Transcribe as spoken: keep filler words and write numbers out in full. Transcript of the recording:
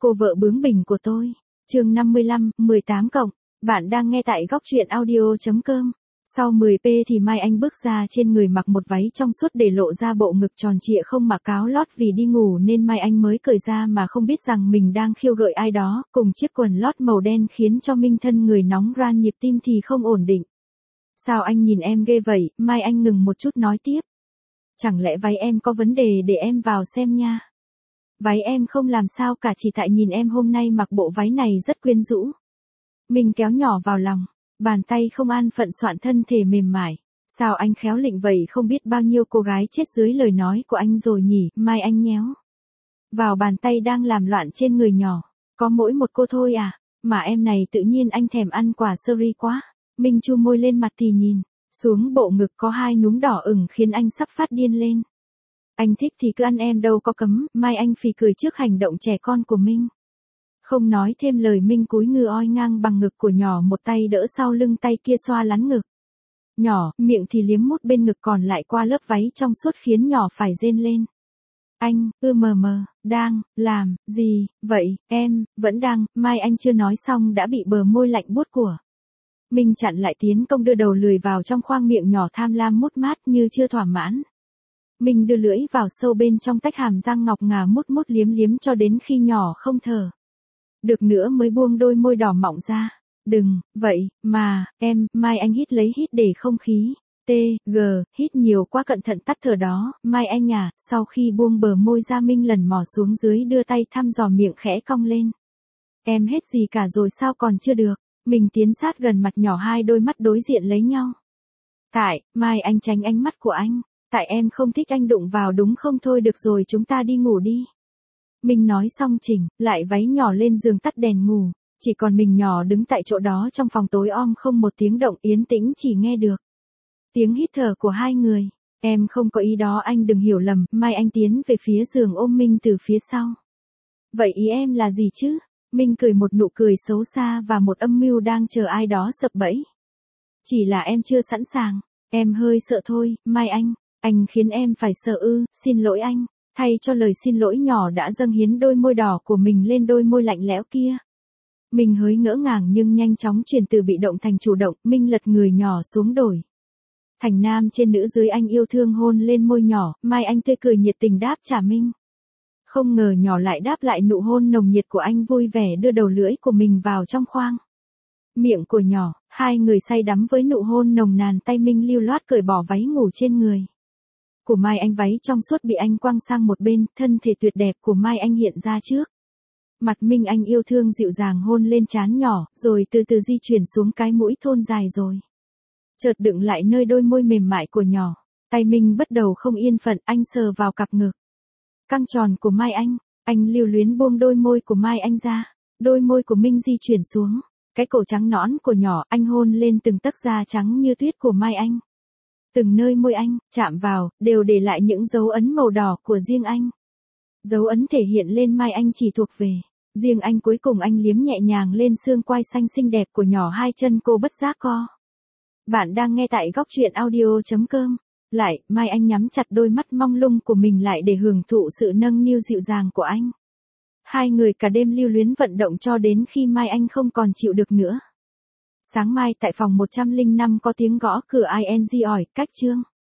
cô vợ bướng bỉnh của tôi. Chương năm mươi lăm, mười tám cộng. Bạn đang nghe tại góc truyện audio.com. Sau mười phút thì Mai Anh bước ra, trên người mặc một váy trong suốt để lộ ra bộ ngực tròn trịa, không mặc áo lót vì đi ngủ nên Mai Anh mới cởi ra mà không biết rằng mình đang khiêu gợi ai đó, cùng chiếc quần lót màu đen khiến cho Minh thân người nóng ran, nhịp tim thì không ổn định. Sao anh nhìn em ghê vậy? Mai Anh ngừng một chút nói tiếp. Chẳng lẽ váy em có vấn đề, để em vào xem nha. Váy em không làm sao cả, chỉ tại nhìn em hôm nay mặc bộ váy này rất quyến rũ. Mình kéo nhỏ vào lòng, bàn tay không an phận soạn thân thể mềm mại. Sao anh khéo lịnh vậy, không biết bao nhiêu cô gái chết dưới lời nói của anh rồi nhỉ. Mai Anh nhéo vào bàn tay đang làm loạn trên người nhỏ. Có mỗi một cô thôi à, mà em này tự nhiên anh thèm ăn quả seri quá. Minh chu môi lên mặt thì nhìn xuống bộ ngực có hai núm đỏ ửng khiến anh sắp phát điên lên. Anh thích thì cứ ăn, em đâu có cấm. Mai Anh phì cười trước hành động trẻ con của Minh. Không nói thêm lời, Minh cúi người oi ngang bằng ngực của nhỏ, một tay đỡ sau lưng, tay kia xoa lắn ngực nhỏ, miệng thì liếm mút bên ngực còn lại qua lớp váy trong suốt khiến nhỏ phải rên lên. Anh, ư mờ mờ, đang, làm, gì, vậy, em, vẫn đang. Mai Anh chưa nói xong đã bị bờ môi lạnh buốt của Minh chặn lại, tiến công đưa đầu lười vào trong khoang miệng nhỏ, tham lam mút mát như chưa thỏa mãn. Minh đưa lưỡi vào sâu bên trong, tách hàm răng ngọc ngà mút mút liếm liếm cho đến khi nhỏ không thở được nữa mới buông đôi môi đỏ mọng ra. Đừng, vậy, mà, em. Mai Anh hít lấy hít để không khí. T, G, hít nhiều quá, cẩn thận tắt thở đó. Mai Anh à. Sau khi buông bờ môi ra, Minh lần mò xuống dưới, đưa tay thăm dò miệng khẽ cong lên. Em hết gì cả rồi sao còn chưa được? Mình tiến sát gần mặt nhỏ, hai đôi mắt đối diện lấy nhau. Tại, Mai Anh tránh ánh mắt của anh. Tại em không thích anh đụng vào đúng không? Thôi được rồi, chúng ta đi ngủ đi. Mình nói xong chỉnh lại váy nhỏ lên giường, tắt đèn ngủ. Chỉ còn mình nhỏ đứng tại chỗ đó trong phòng tối om, không một tiếng động, yên tĩnh, chỉ nghe được tiếng hít thở của hai người. Em không có ý đó, anh đừng hiểu lầm. Mai Anh tiến về phía giường, ôm Minh từ phía sau. Vậy ý em là gì chứ? Minh cười một nụ cười xấu xa và một âm mưu đang chờ ai đó sập bẫy. Chỉ là em chưa sẵn sàng. Em hơi sợ thôi. Mai Anh, anh khiến em phải sợ ư? Xin lỗi anh. Thay cho lời xin lỗi, nhỏ đã dâng hiến đôi môi đỏ của mình lên đôi môi lạnh lẽo kia. Mình hơi ngỡ ngàng nhưng nhanh chóng chuyển từ bị động thành chủ động. Minh lật người nhỏ xuống, đổi thành nam trên nữ dưới, anh yêu thương hôn lên môi nhỏ. Mai Anh tươi cười nhiệt tình đáp trả Minh. Không ngờ nhỏ lại đáp lại nụ hôn nồng nhiệt của anh, vui vẻ đưa đầu lưỡi của mình vào trong khoang miệng của nhỏ. Hai người say đắm với nụ hôn nồng nàn, tay Minh lưu loát cởi bỏ váy ngủ trên người của Mai Anh. Váy trong suốt bị anh quăng sang một bên, thân thể tuyệt đẹp của Mai Anh hiện ra trước mặt Minh. Anh yêu thương dịu dàng hôn lên trán nhỏ, rồi từ từ di chuyển xuống cái mũi thon dài, rồi chợt đựng lại nơi đôi môi mềm mại của nhỏ. Tay Minh bắt đầu không yên phận, anh sờ vào cặp ngực căng tròn của Mai Anh. Anh lưu luyến buông đôi môi của Mai Anh ra. Đôi môi của Minh di chuyển xuống cái cổ trắng nõn của nhỏ, anh hôn lên từng tấc da trắng như tuyết của Mai Anh. Từng nơi môi anh chạm vào đều để lại những dấu ấn màu đỏ của riêng anh. Dấu ấn thể hiện lên Mai Anh chỉ thuộc về riêng anh. Cuối cùng anh liếm nhẹ nhàng lên xương quai xanh xinh đẹp của nhỏ, hai chân cô bất giác co. Bạn đang nghe tại góc truyện audio.com. Lại, Mai Anh nhắm chặt đôi mắt mong lung của mình lại để hưởng thụ sự nâng niu dịu dàng của anh. Hai người cả đêm lưu luyến vận động cho đến khi Mai Anh không còn chịu được nữa. Sáng mai tại phòng một trăm linh năm có tiếng gõ cửa, ing ỏi, cách Trương